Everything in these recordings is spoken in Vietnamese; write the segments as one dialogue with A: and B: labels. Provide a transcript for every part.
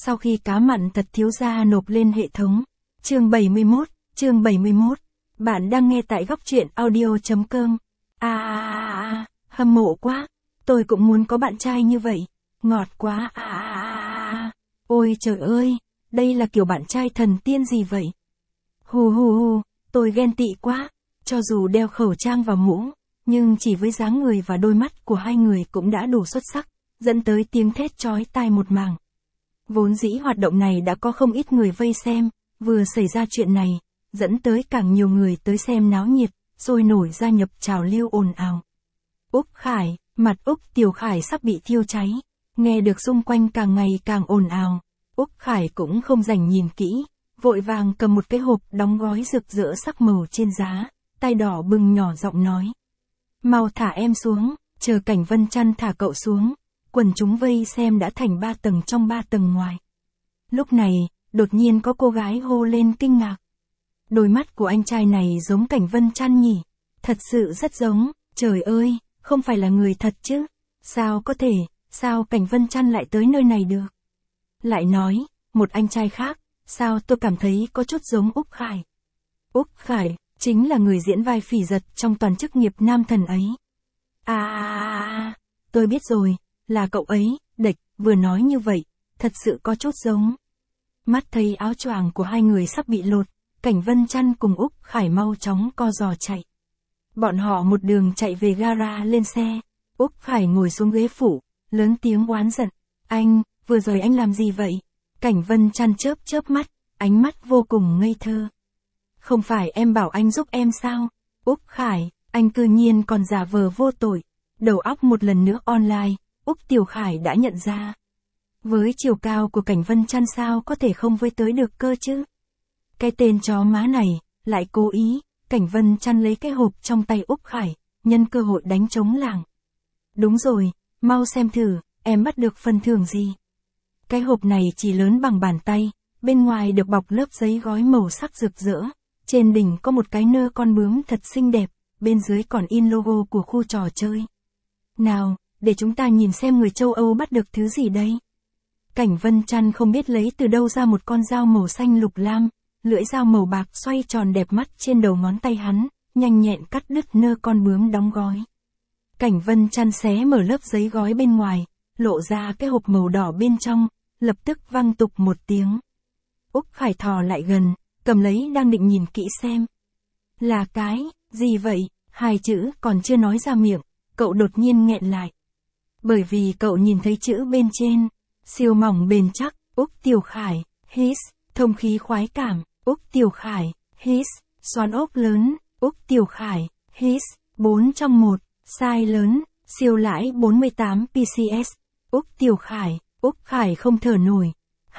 A: Sau khi cá mặn thật thiếu gia nộp lên hệ thống. Chương 71. Bạn đang nghe tại góc truyện audio.com. Hâm mộ quá. Tôi cũng muốn có bạn trai như vậy. Ngọt quá. Ôi trời ơi, đây là kiểu bạn trai thần tiên gì vậy? Tôi ghen tị quá. Cho dù đeo khẩu trang và mũ, nhưng chỉ với dáng người và đôi mắt của hai người cũng đã đủ xuất sắc, dẫn tới tiếng thét chói tai một mảng. Vốn dĩ hoạt động này đã có không ít người vây xem, vừa xảy ra chuyện này, dẫn tới càng nhiều người tới xem náo nhiệt, sôi nổi gia nhập trào lưu ồn ào. Úc Khải, mặt Úc Tiểu Khải sắp bị thiêu cháy, nghe được xung quanh càng ngày càng ồn ào, Úc Khải cũng không dành nhìn kỹ, vội vàng cầm một cái hộp đóng gói rực rỡ sắc màu trên giá, tay đỏ bừng nhỏ giọng nói. Mau thả em xuống, chờ Cảnh Vân Chăn thả cậu xuống. Quần chúng vây xem đã thành 3 tầng trong 3 tầng ngoài. Lúc này, đột nhiên có cô gái hô lên kinh ngạc. Đôi mắt của anh trai này giống Cảnh Vân Chăn nhỉ? Thật sự rất giống, trời ơi, không phải là người thật chứ? Sao có thể, sao Cảnh Vân Chăn lại tới nơi này được? Lại nói, một anh trai khác, sao tôi cảm thấy có chút giống Úc Khải? Úc Khải, chính là người diễn vai phỉ giật trong toàn chức nghiệp nam thần ấy. Tôi biết rồi. Là cậu ấy, Địch, vừa nói như vậy, thật sự có chút giống. Mắt thấy áo choàng của hai người sắp bị lột, Cảnh Vân Chăn cùng Úc Khải mau chóng co giò chạy. Bọn họ một đường chạy về gara lên xe, Úc Khải ngồi xuống ghế phụ, lớn tiếng oán giận. Anh, vừa rồi anh làm gì vậy? Cảnh Vân Chăn chớp mắt, ánh mắt vô cùng ngây thơ. Không phải em bảo anh giúp em sao? Úc Khải, anh cư nhiên còn giả vờ vô tội. Đầu óc một lần nữa online. Úc Tiểu Khải đã nhận ra. Với chiều cao của Cảnh Vân Chăn sao có thể không với tới được cơ chứ? Cái tên chó má này, lại cố ý, Cảnh Vân Chăn lấy cái hộp trong tay Úc Khải, nhân cơ hội đánh trống lảng. Đúng rồi, mau xem thử, em bắt được phần thưởng gì? Cái hộp này chỉ lớn bằng bàn tay, bên ngoài được bọc lớp giấy gói màu sắc rực rỡ, trên đỉnh có một cái nơ con bướm thật xinh đẹp, bên dưới còn in logo của khu trò chơi. Nào, để chúng ta nhìn xem người châu Âu bắt được thứ gì đây. Cảnh Vân Chăn không biết lấy từ đâu ra một con dao màu xanh lục lam, lưỡi dao màu bạc xoay tròn đẹp mắt trên đầu ngón tay hắn, nhanh nhẹn cắt đứt nơ con bướm đóng gói. Cảnh Vân Chăn xé mở lớp giấy gói bên ngoài, lộ ra cái hộp màu đỏ bên trong, lập tức vang tục một tiếng. Úc Khải thò lại gần, cầm lấy đang định nhìn kỹ xem. Là cái, gì vậy? Hai chữ còn chưa nói ra miệng, cậu đột nhiên nghẹn lại. Bởi vì cậu nhìn thấy chữ bên trên, siêu mỏng bền chắc, Úc Tiểu Khải, his, thông khí khoái cảm, Úc Tiểu Khải, his, xoắn ốc lớn, Úc Tiểu Khải, his, 4 trong 1, size lớn, siêu lãi 48 PCS, Úc Tiểu Khải, Úc Khải không thở nổi,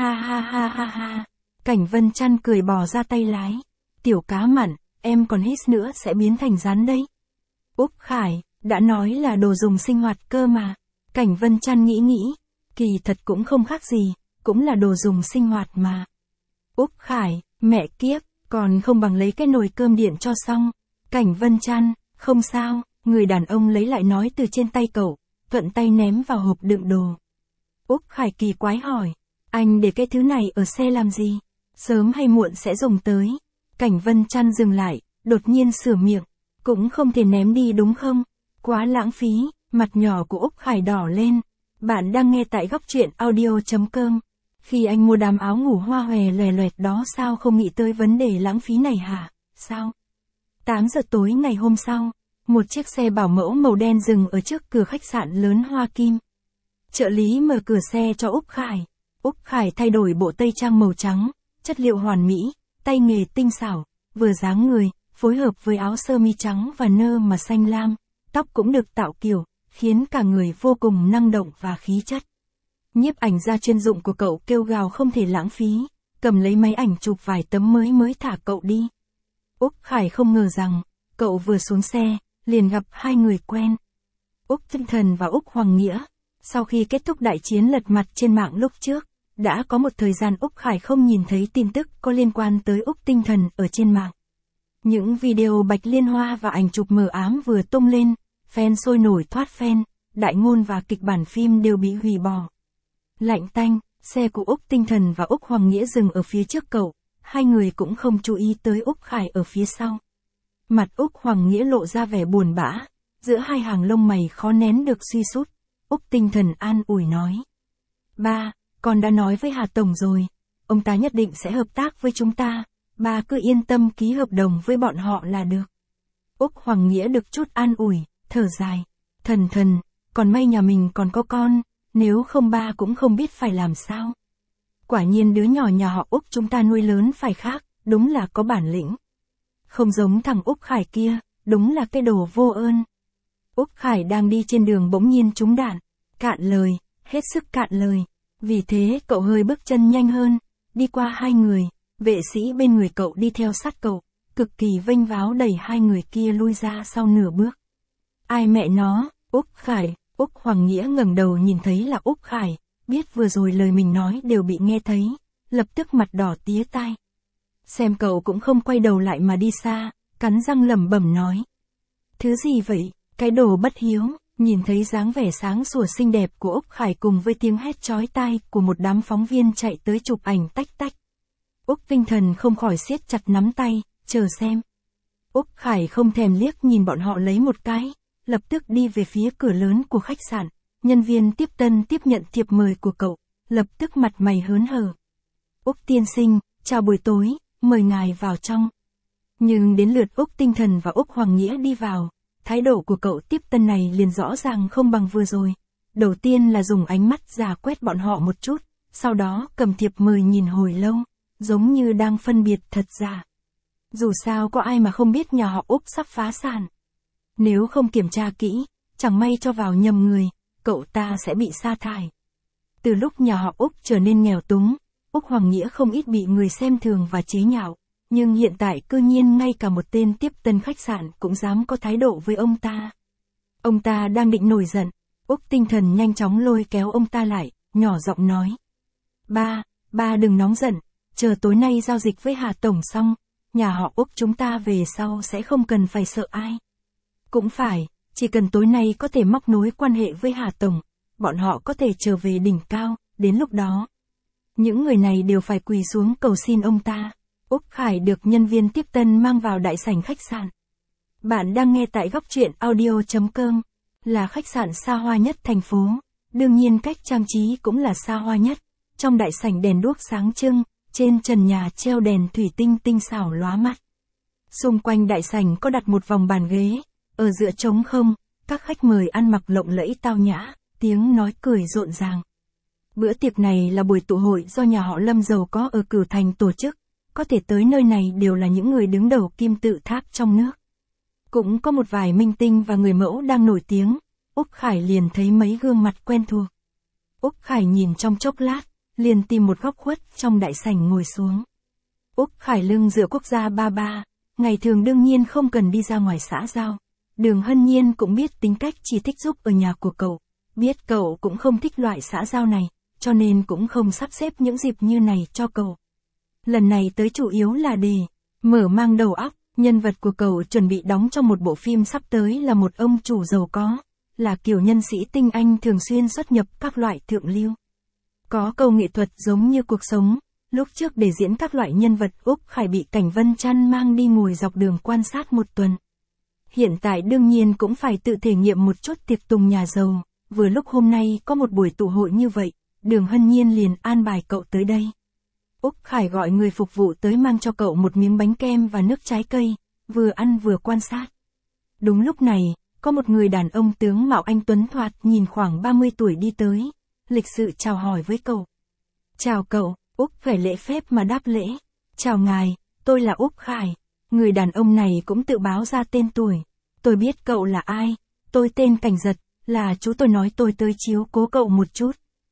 A: ha. Cảnh Vân Chăn cười bò ra tay lái, tiểu cá mặn, em còn his nữa sẽ biến thành rắn đấy. Úc Khải, đã nói là đồ dùng sinh hoạt cơ mà. Cảnh Vân Chăn nghĩ, kỳ thật cũng không khác gì, cũng là đồ dùng sinh hoạt mà. Úc Khải, mẹ kiếp, còn không bằng lấy cái nồi cơm điện cho xong. Cảnh Vân Chăn, không sao, người đàn ông lấy lại nói từ trên tay cậu, thuận tay ném vào hộp đựng đồ. Úc Khải kỳ quái hỏi, anh để cái thứ này ở xe làm gì? Sớm hay muộn sẽ dùng tới. Cảnh Vân Chăn dừng lại, đột nhiên sửa miệng, cũng không thể ném đi đúng không? Quá lãng phí. Mặt nhỏ của Úc Khải đỏ lên. Bạn đang nghe tại góc truyện audio.com. Khi anh mua đám áo ngủ hoa hòe loè loẹt đó sao không nghĩ tới vấn đề lãng phí này hả? Sao? 8 giờ tối ngày hôm sau, một chiếc xe bảo mẫu màu đen dừng ở trước cửa khách sạn lớn Hoa Kim. Trợ lý mở cửa xe cho Úc Khải. Úc Khải thay đổi bộ tây trang màu trắng, chất liệu hoàn mỹ, tay nghề tinh xảo, vừa dáng người, phối hợp với áo sơ mi trắng và nơ mà xanh lam, tóc cũng được tạo kiểu, khiến cả người vô cùng năng động và khí chất. Nhiếp ảnh gia chuyên dụng của cậu kêu gào không thể lãng phí, cầm lấy máy ảnh chụp vài tấm mới thả cậu đi. Úc Khải không ngờ rằng, cậu vừa xuống xe, liền gặp hai người quen. Úc Tinh Thần và Úc Hoàng Nghĩa. Sau khi kết thúc đại chiến lật mặt trên mạng lúc trước, đã có một thời gian Úc Khải không nhìn thấy tin tức có liên quan tới Úc Tinh Thần ở trên mạng. Những video bạch liên hoa và ảnh chụp mờ ám vừa tung lên, fan sôi nổi thoát fan, đại ngôn và kịch bản phim đều bị hủy bỏ. Lạnh tanh, Xe của Úc Tinh Thần và Úc Hoàng Nghĩa dừng ở phía trước cậu, hai người cũng không chú ý tới Úc Khải ở phía sau. Mặt Úc Hoàng Nghĩa lộ ra vẻ buồn bã, giữa hai hàng lông mày khó nén được suy sút. Úc Tinh Thần an ủi nói. Ba, con đã nói với Hà Tổng rồi, ông ta nhất định sẽ hợp tác với chúng ta, ba cứ yên tâm ký hợp đồng với bọn họ là được. Úc Hoàng Nghĩa được chút an ủi, thở dài. Thần, còn may nhà mình còn có con, nếu không ba cũng không biết phải làm sao. Quả nhiên đứa nhỏ nhà họ Úc chúng ta nuôi lớn phải khác, đúng là có bản lĩnh. Không giống thằng Úc Khải kia, đúng là cái đồ vô ơn. Úc Khải đang đi trên đường bỗng nhiên trúng đạn, cạn lời, hết sức cạn lời. Vì thế cậu hơi bước chân nhanh hơn, đi qua hai người, vệ sĩ bên người cậu đi theo sát cậu, cực kỳ vênh váo đẩy hai người kia lui ra sau nửa bước. Ai mẹ nó, Úc Khải, Úc Hoàng Nghĩa ngẩng đầu nhìn thấy là Úc Khải, biết vừa rồi lời mình nói đều bị nghe thấy, lập tức mặt đỏ tía tai. Xem cậu cũng không quay đầu lại mà đi xa, cắn răng lẩm bẩm nói. Thứ gì vậy, cái đồ bất hiếu. Nhìn thấy dáng vẻ sáng sủa xinh đẹp của Úc Khải cùng với tiếng hét chói tai của một đám phóng viên chạy tới chụp ảnh tách tách. Úc Tinh Thần không khỏi siết chặt nắm tay, chờ xem. Úc Khải không thèm liếc nhìn bọn họ lấy một cái, lập tức đi về phía cửa lớn của khách sạn. Nhân viên tiếp tân tiếp nhận thiệp mời của cậu, lập tức mặt mày hớn hở. Úc tiên sinh, chào buổi tối, mời ngài vào trong. Nhưng đến lượt Úc Tinh Thần và Úc Hoàng Nghĩa đi vào. Thái độ của cậu tiếp tân này liền rõ ràng không bằng vừa rồi. Đầu tiên là dùng ánh mắt dò quét bọn họ một chút, sau đó cầm thiệp mời nhìn hồi lâu, giống như đang phân biệt thật giả. Dù sao có ai mà không biết nhà họ Úc sắp phá sản. Nếu không kiểm tra kỹ, chẳng may cho vào nhầm người, cậu ta sẽ bị sa thải. Từ lúc nhà họ Úc trở nên nghèo túng, Úc Hoàng Nghĩa không ít bị người xem thường và chế nhạo. Nhưng hiện tại cư nhiên ngay cả một tên tiếp tân khách sạn cũng dám có thái độ với ông ta. Ông ta đang định nổi giận, Úc Tinh Thần nhanh chóng lôi kéo ông ta lại, nhỏ giọng nói. Ba đừng nóng giận, chờ tối nay giao dịch với Hà Tổng xong, nhà họ Úc chúng ta về sau sẽ không cần phải sợ ai. Cũng phải, chỉ cần tối nay có thể móc nối quan hệ với Hà Tổng, bọn họ có thể trở về đỉnh cao, đến lúc đó. Những người này đều phải quỳ xuống cầu xin ông ta. Úc Khải được nhân viên tiếp tân mang vào đại sảnh khách sạn. Bạn đang nghe tại góc truyện audio.com, là khách sạn xa hoa nhất thành phố. Đương nhiên cách trang trí cũng là xa hoa nhất. Trong đại sảnh đèn đuốc sáng trưng, trên trần nhà treo đèn thủy tinh tinh xảo lóa mắt. Xung quanh đại sảnh có đặt một vòng bàn ghế, ở giữa trống không, các khách mời ăn mặc lộng lẫy tao nhã, tiếng nói cười rộn ràng. Bữa tiệc này là buổi tụ hội do nhà họ Lâm giàu có ở Cửu Thành tổ chức. Có thể tới nơi này đều là những người đứng đầu kim tự tháp trong nước. Cũng có một vài minh tinh và người mẫu đang nổi tiếng, Úc Khải liền thấy mấy gương mặt quen thuộc. Úc Khải nhìn trong chốc lát, liền tìm một góc khuất trong đại sảnh ngồi xuống. Úc Khải lưng dựa quốc gia ba, ngày thường đương nhiên không cần đi ra ngoài xã giao. Đường Hân Nhiên cũng biết tính cách chỉ thích giúp ở nhà của cậu, biết cậu cũng không thích loại xã giao này, cho nên cũng không sắp xếp những dịp như này cho cậu. Lần này tới chủ yếu là để mở mang đầu óc, nhân vật của cậu chuẩn bị đóng trong một bộ phim sắp tới là một ông chủ giàu có, là kiểu nhân sĩ tinh anh thường xuyên xuất nhập các loại thượng lưu. Có câu nghệ thuật giống như cuộc sống, lúc trước để diễn các loại nhân vật Úc Khải bị Cảnh Vân Trăn mang đi ngồi dọc đường quan sát một tuần. Hiện tại đương nhiên cũng phải tự thể nghiệm một chút tiệc tùng nhà giàu, vừa lúc hôm nay có một buổi tụ hội như vậy, Đường Hân Nhiên liền an bài cậu tới đây. Úc Khải gọi người phục vụ tới mang cho cậu một miếng bánh kem và nước trái cây, vừa ăn vừa quan sát. Đúng lúc này, có một người đàn ông tướng mạo anh tuấn thoạt nhìn khoảng 30 tuổi đi tới, lịch sự chào hỏi với cậu. Chào cậu, Úc phải lễ phép mà đáp lễ. Chào ngài, tôi là Úc Khải. Người đàn ông này cũng tự báo ra tên tuổi. Tôi biết cậu là ai, tôi tên Cảnh Giật, là chú tôi nói tôi tới chiếu cố cậu một chút.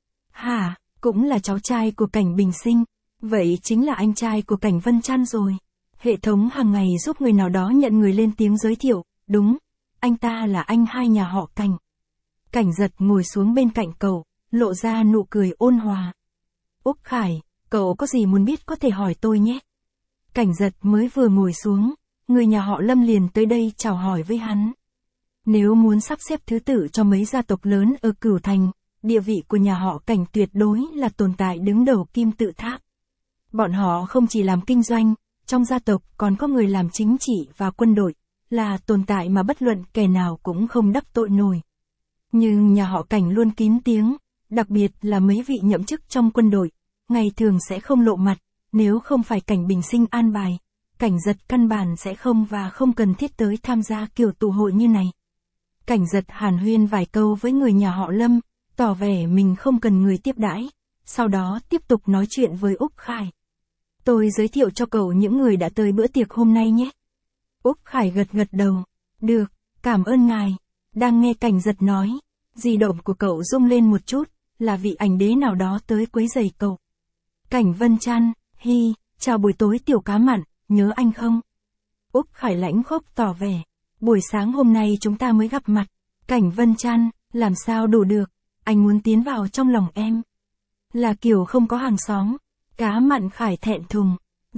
A: Hả, cũng là cháu trai của Cảnh Bình Sinh. Vậy chính là anh trai của Cảnh Vân Trăn rồi. Hệ thống hàng ngày giúp người nào đó nhận người lên tiếng giới thiệu, đúng, anh ta là anh hai nhà họ Cảnh. Cảnh Giật ngồi xuống bên cạnh cậu, lộ ra nụ cười ôn hòa. Úc Khải, cậu có gì muốn biết có thể hỏi tôi nhé. Cảnh Giật mới vừa ngồi xuống, người nhà họ Lâm liền tới đây chào hỏi với hắn. Nếu muốn sắp xếp thứ tự cho mấy gia tộc lớn ở Cửu Thành, địa vị của nhà họ Cảnh tuyệt đối là tồn tại đứng đầu kim tự tháp. Bọn họ không chỉ làm kinh doanh, trong gia tộc còn có người làm chính trị và quân đội, là tồn tại mà bất luận kẻ nào cũng không đắc tội nổi. Nhưng nhà họ Cảnh luôn kín tiếng, đặc biệt là mấy vị nhậm chức trong quân đội, ngày thường sẽ không lộ mặt, nếu không phải Cảnh Bình Sinh an bài, Cảnh Giật căn bản sẽ không và không cần thiết tới tham gia kiểu tụ hội như này. Cảnh Giật hàn huyên vài câu với người nhà họ Lâm, tỏ vẻ mình không cần người tiếp đãi, sau đó tiếp tục nói chuyện với Úc Khải. Tôi giới thiệu cho cậu những người đã tới bữa tiệc hôm nay nhé. Úc Khải gật gật đầu. Được, cảm ơn ngài. Đang nghe Cảnh Giật nói, di động của cậu rung lên một chút, là vị ảnh đế nào đó tới quấy rầy cậu. Cảnh Vân Trăn, hi, chào buổi tối tiểu cá mặn, nhớ anh không? Úc Khải lãnh khốc tỏ vẻ. Buổi sáng hôm nay chúng ta mới gặp mặt. Cảnh Vân Trăn, làm sao đủ được, anh muốn tiến vào trong lòng em. Là kiểu không có hàng xóm. Cá mặn Khải thẹn thùng.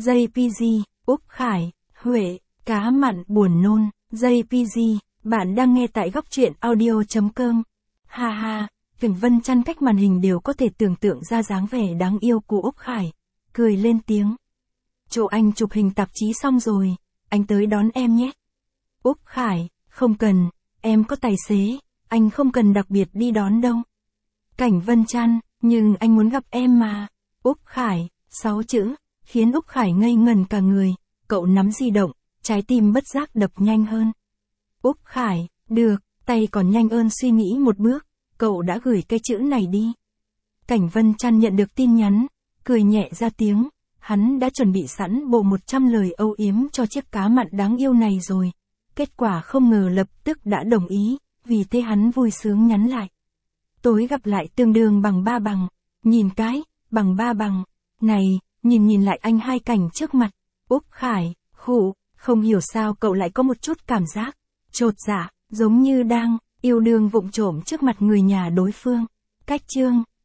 A: JPG, Úc Khải, Huệ, cá mặn buồn nôn. JPG, bạn đang nghe tại góc truyện audio.com. Ha ha, Cảnh Vân Trăn cách màn hình đều có thể tưởng tượng ra dáng vẻ đáng yêu của Úc Khải. Cười lên tiếng. Chỗ anh chụp hình tạp chí xong rồi, anh tới đón em nhé. Úc Khải, không cần, em có tài xế, anh không cần đặc biệt đi đón đâu. Cảnh Vân Trăn, nhưng anh muốn gặp em mà. Úc Khải, 6 chữ, khiến Úc Khải ngây ngần cả người, cậu nắm di động, trái tim bất giác đập nhanh hơn. Úc Khải, được, tay còn nhanh hơn suy nghĩ một bước, cậu đã gửi cái chữ này đi. Cảnh Vân Trăn nhận được tin nhắn, cười nhẹ ra tiếng, hắn đã chuẩn bị sẵn bộ 100 lời âu yếm cho chiếc cá mặn đáng yêu này rồi. Kết quả không ngờ lập tức đã đồng ý, vì thế hắn vui sướng nhắn lại. Tối gặp lại tương đương bằng 3 bằng, nhìn cái, bằng 3 bằng, này, nhìn lại anh hai Cảnh trước mặt. Úc Khải, khụ, không hiểu sao cậu lại có một chút cảm giác chột dạ, giống như đang yêu đương vụng trộm trước mặt người nhà đối phương. Cách chương